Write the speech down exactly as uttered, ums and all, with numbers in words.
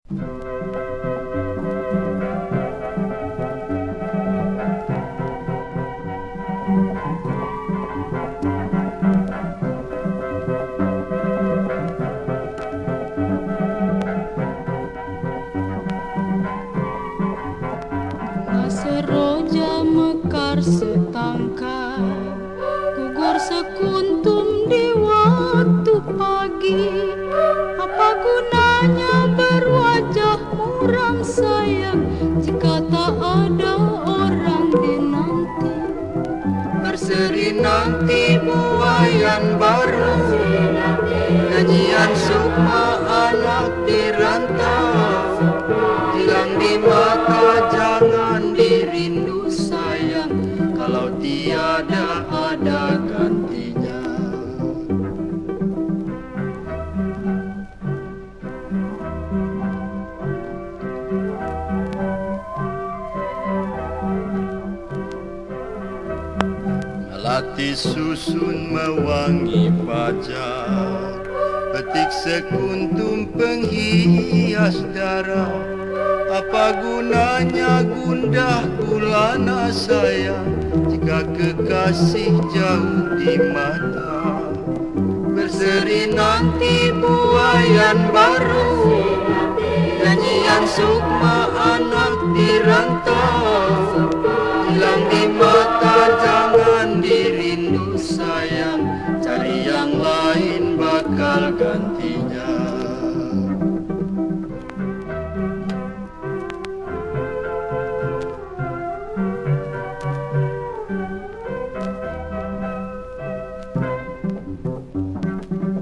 Seroja mekar setangkai, gugur sekuntum di waktu pagi. Apa gunanya berwajah muram sayang jika tak ada orang dinanti? Berseri nanti buayan baru, nyanyian sukma anak dirantau. Hilang di mata jangan dirindu sayang, kalau tiada ada gantinya. Melati susun mewangi fajar, petik sekuntum penghias darah. Apa gunanya gundah gulana sayang jika kekasih jauh di mata? Berseri nanti buayan baru, nyanyian sukma anak dirantau. Hilang di mata jangan dirindu sayang, cari yang lain bakal gantinya.